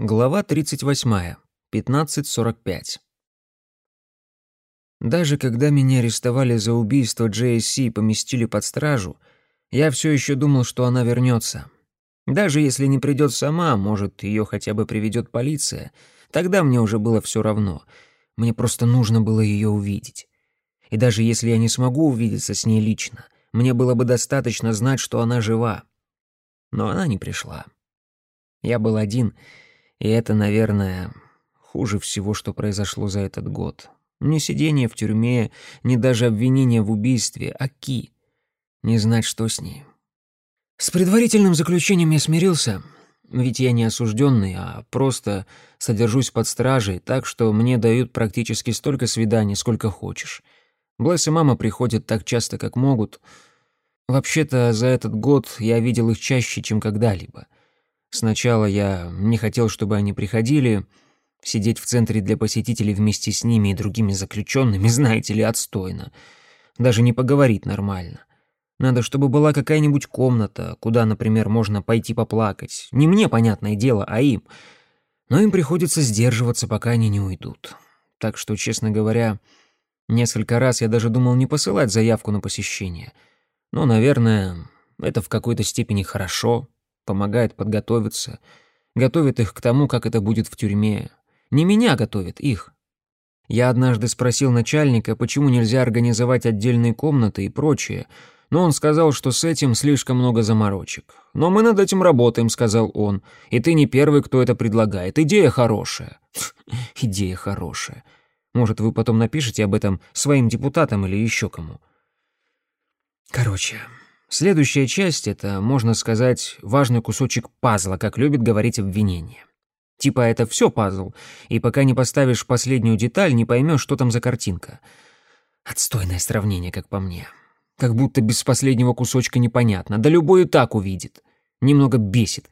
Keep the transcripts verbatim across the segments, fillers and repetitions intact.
Глава тридцать восьмая. пятнадцать сорок пять. Даже когда меня арестовали за убийство Джей Эс Си и поместили под стражу, я все еще думал, что она вернется. Даже если не придет сама, может, ее хотя бы приведет полиция, тогда мне уже было все равно. Мне просто нужно было ее увидеть. И даже если я не смогу увидеться с ней лично, мне было бы достаточно знать, что она жива. Но она не пришла. Я был один. И это, наверное, хуже всего, что произошло за этот год. Не сидение в тюрьме, не даже обвинение в убийстве, а Ки. Не знать, что с ней. С предварительным заключением я смирился, ведь я не осужденный, а просто содержусь под стражей, так что мне дают практически столько свиданий, сколько хочешь. Блэс и мама приходят так часто, как могут. Вообще-то, за этот год я видел их чаще, чем когда-либо. Сначала я не хотел, чтобы они приходили. Сидеть в центре для посетителей вместе с ними и другими заключенными, знаете ли, отстойно. Даже не поговорить нормально. Надо, чтобы была какая-нибудь комната, куда, например, можно пойти поплакать. Не мне, понятное дело, а им. Но им приходится сдерживаться, пока они не уйдут. Так что, честно говоря, несколько раз я даже думал не посылать заявку на посещение. Но, наверное, это в какой-то степени хорошо. Помогает подготовиться, готовит их к тому, как это будет в тюрьме. Не меня готовит, их. Я однажды спросил начальника, почему нельзя организовать отдельные комнаты и прочее, но он сказал, что с этим слишком много заморочек. «Но мы над этим работаем», — сказал он, — «и ты не первый, кто это предлагает. Идея хорошая». Идея хорошая. Может, вы потом напишете об этом своим депутатам или еще кому. Короче... Следующая часть — это, можно сказать, важный кусочек пазла, как любит говорить обвинение. Типа это все пазл, и пока не поставишь последнюю деталь, не поймешь, что там за картинка. Отстойное сравнение, как по мне. Как будто без последнего кусочка непонятно, да любой и так увидит. Немного бесит.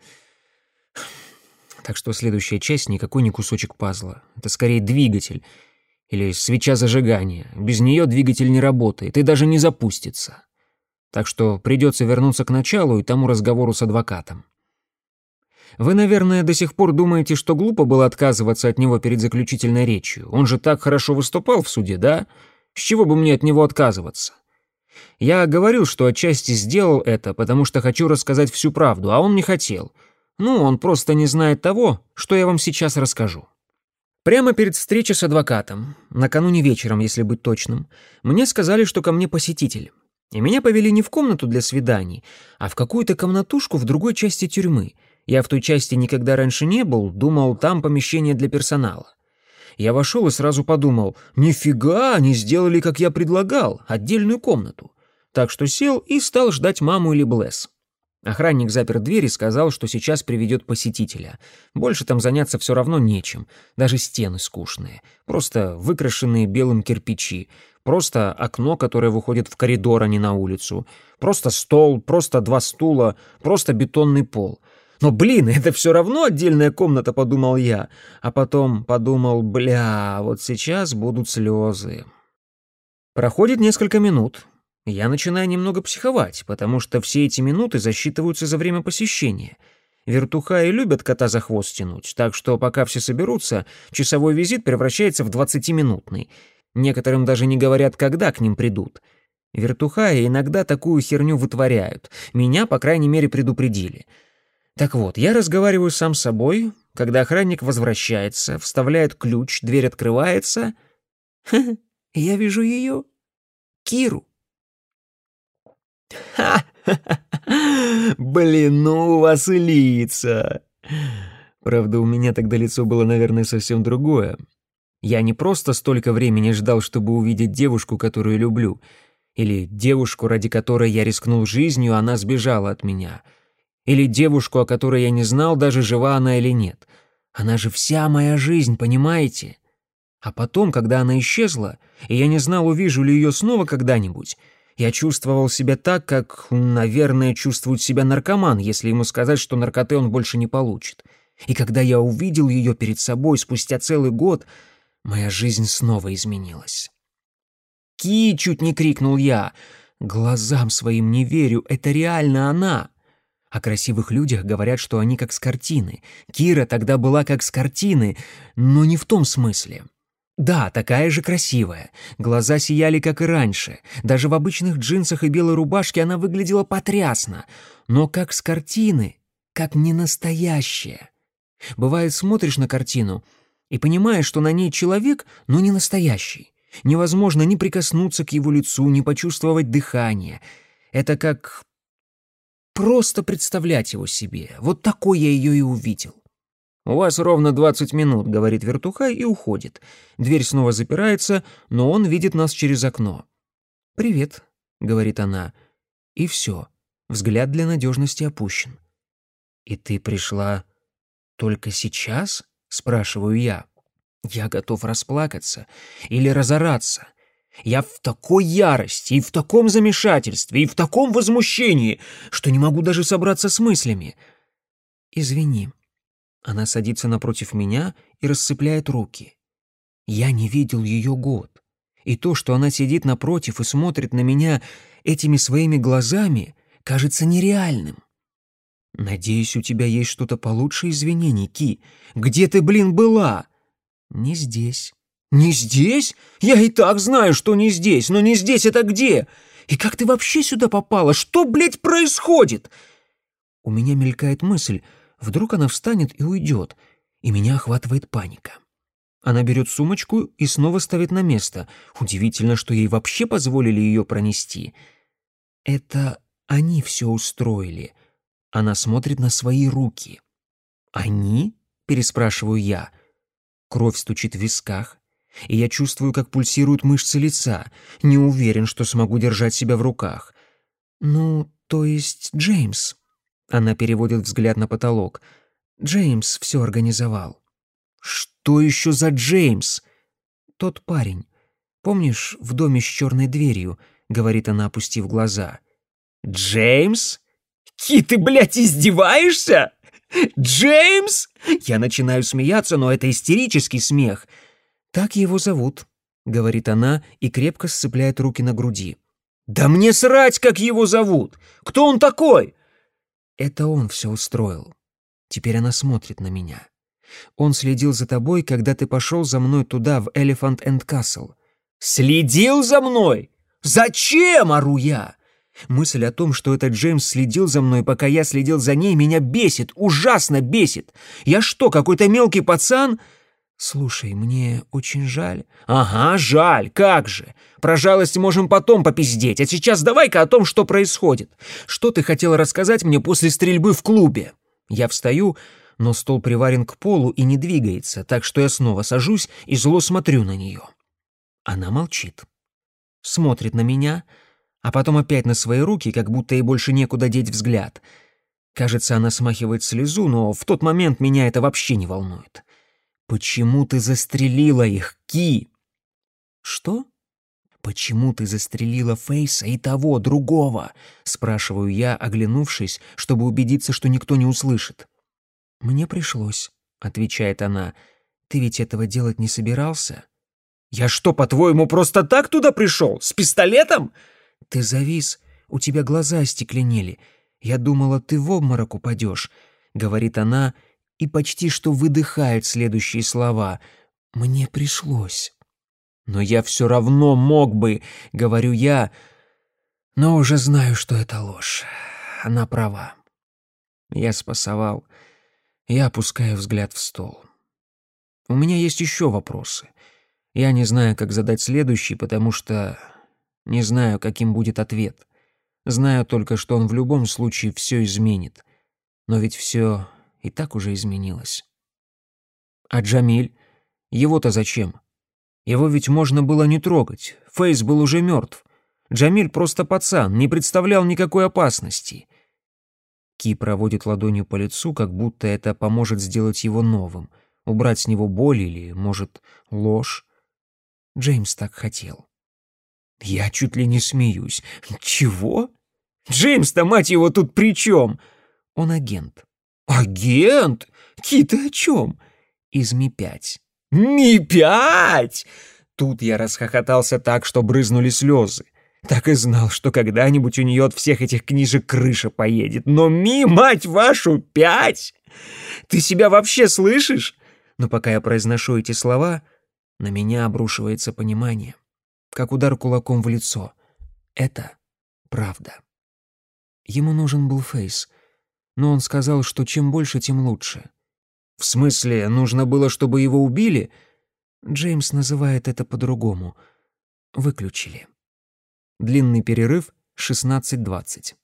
Так что следующая часть — никакой не кусочек пазла. Это скорее двигатель или свеча зажигания. Без нее двигатель не работает и даже не запустится. Так что придется вернуться к началу и тому разговору с адвокатом. Вы, наверное, до сих пор думаете, что глупо было отказываться от него перед заключительной речью. Он же так хорошо выступал в суде, да? С чего бы мне от него отказываться? Я говорил, что отчасти сделал это, потому что хочу рассказать всю правду, а он не хотел. Ну, он просто не знает того, что я вам сейчас расскажу. Прямо перед встречей с адвокатом, накануне вечером, если быть точным, мне сказали, что ко мне посетитель. И меня повели не в комнату для свиданий, а в какую-то комнатушку в другой части тюрьмы. Я в той части никогда раньше не был, думал, там помещение для персонала. Я вошел и сразу подумал, нифига, они сделали, как я предлагал, отдельную комнату. Так что сел и стал ждать маму или Блэс. Охранник запер дверь и сказал, что сейчас приведет посетителя. Больше там заняться все равно нечем, даже стены скучные, просто выкрашенные белым кирпичи. Просто окно, которое выходит в коридор, а не на улицу. Просто стол, просто два стула, просто бетонный пол. Но, блин, это все равно отдельная комната, подумал я. А потом подумал, бля, вот сейчас будут слезы. Проходит несколько минут. Я начинаю немного психовать, потому что все эти минуты засчитываются за время посещения. Вертухаи любят кота за хвост тянуть, так что пока все соберутся, часовой визит превращается в двадцатиминутный. Некоторым даже не говорят, когда к ним придут. Вертухаи иногда такую херню вытворяют. Меня, по крайней мере, предупредили. Так вот, я разговариваю сам с собой, когда охранник возвращается, вставляет ключ, дверь открывается. Ха-ха, я вижу ее. Киру. Ха-ха-ха! Блин, ну у вас и лица. Правда, у меня тогда лицо было, наверное, совсем другое. Я не просто столько времени ждал, чтобы увидеть девушку, которую люблю, или девушку, ради которой я рискнул жизнью, а она сбежала от меня, или девушку, о которой я не знал, даже жива она или нет. Она же вся моя жизнь, понимаете? А потом, когда она исчезла, и я не знал, увижу ли ее снова когда-нибудь, я чувствовал себя так, как, наверное, чувствует себя наркоман, если ему сказать, что наркоты он больше не получит. И когда я увидел ее перед собой спустя целый год, моя жизнь снова изменилась. «Ки!» — чуть не крикнул я. Глазам своим не верю, это реально она. О красивых людях говорят, что они как с картины. Кира тогда была как с картины, но не в том смысле. Да, такая же красивая. Глаза сияли, как и раньше. Даже в обычных джинсах и белой рубашке она выглядела потрясно. Но как с картины, как не настоящая. Бывает, смотришь на картину и понимаешь, что на ней человек, но не настоящий. Невозможно ни прикоснуться к его лицу, ни почувствовать дыхание. Это как просто представлять его себе. Вот такой я ее и увидел. «У вас ровно двадцать минут», — говорит вертухай и уходит. Дверь снова запирается, но он видит нас через окно. «Привет», — говорит она. И все. Взгляд для надежности опущен. «И ты пришла только сейчас?» — спрашиваю я. Я готов расплакаться или разораться. Я в такой ярости и в таком замешательстве и в таком возмущении, что не могу даже собраться с мыслями. «Извини». Она садится напротив меня и расцепляет руки. Я не видел ее год. И то, что она сидит напротив и смотрит на меня этими своими глазами, кажется нереальным. «Надеюсь, у тебя есть что-то получше извинений, Ки. Где ты, блин, была?» «Не здесь». «Не здесь? Я и так знаю, что не здесь, но не здесь это где? И как ты вообще сюда попала? Что, блядь, происходит?» У меня мелькает мысль, вдруг она встанет и уйдет, и меня охватывает паника. Она берет сумочку и снова ставит на место. Удивительно, что ей вообще позволили ее пронести. «Это они все устроили». Она смотрит на свои руки. «Они?» — переспрашиваю я. Кровь стучит в висках, и я чувствую, как пульсируют мышцы лица. Не уверен, что смогу держать себя в руках. «Ну, то есть Джеймс». Она переводит взгляд на потолок. «Джеймс все организовал». «Что еще за Джеймс?» «Тот парень. Помнишь, в доме с черной дверью?» — говорит она, опустив глаза. «Джеймс? Ки, ты, блядь, издеваешься? Джеймс?» Я начинаю смеяться, но это истерический смех. «Так его зовут», — говорит она и крепко сцепляет руки на груди. «Да мне срать, как его зовут! Кто он такой?» «Это он все устроил. Теперь она смотрит на меня. Он следил за тобой, когда ты пошел за мной туда, в Elephant and Castle». «Следил за мной? Зачем?» — ору я. Мысль о том, что этот Джеймс следил за мной, пока я следил за ней, меня бесит, ужасно бесит. Я что, какой-то мелкий пацан? «Слушай, мне очень жаль». «Ага, жаль, как же. Про жалость можем потом попиздеть, а сейчас давай-ка о том, что происходит. Что ты хотела рассказать мне после стрельбы в клубе?» Я встаю, но стол приварен к полу и не двигается, так что я снова сажусь и зло смотрю на нее. Она молчит. Смотрит на меня, а потом опять на свои руки, как будто ей больше некуда деть взгляд. Кажется, она смахивает слезу, но в тот момент меня это вообще не волнует. «Почему ты застрелила их, Ки?» «Что?» «Почему ты застрелила Фейса и того, другого?» — спрашиваю я, оглянувшись, чтобы убедиться, что никто не услышит. «Мне пришлось», — отвечает она. «Ты ведь этого делать не собирался?» «Я что, по-твоему, просто так туда пришел? С пистолетом?» «Ты завис, у тебя глаза остекленели. Я думала, ты в обморок упадешь», — говорит она, — и почти что выдыхает следующие слова. «Мне пришлось». «Но я все равно мог бы», — говорю я, но уже знаю, что это ложь. Она права. Я спасовал. Я опускаю взгляд в стол. У меня есть еще вопросы. Я не знаю, как задать следующий, потому что не знаю, каким будет ответ. Знаю только, что он в любом случае все изменит. Но ведь все и так уже изменилось. А Джамиль? Его-то зачем? Его ведь можно было не трогать. Фейс был уже мертв. Джамиль просто пацан, не представлял никакой опасности. Ки проводит ладонью по лицу, как будто это поможет сделать его новым, убрать с него боль или, может, ложь. Джеймс так хотел. Я чуть ли не смеюсь. Чего? Джеймс-то, мать его, тут при чем? Он агент. «Агент? Ки, ты о чем?» «Из Ми пять». «Ми пять?» Тут я расхохотался так, что брызнули слезы. Так и знал, что когда-нибудь у нее от всех этих книжек крыша поедет. Но Ми, мать вашу, пять! Ты себя вообще слышишь? Но пока я произношу эти слова, на меня обрушивается понимание, как удар кулаком в лицо. Это правда. Ему нужен был Фейс, но он сказал, что чем больше, тем лучше. В смысле, нужно было, чтобы его убили? Джеймс называет это по-другому. Выключили. Длинный перерыв — шестнадцать двадцать.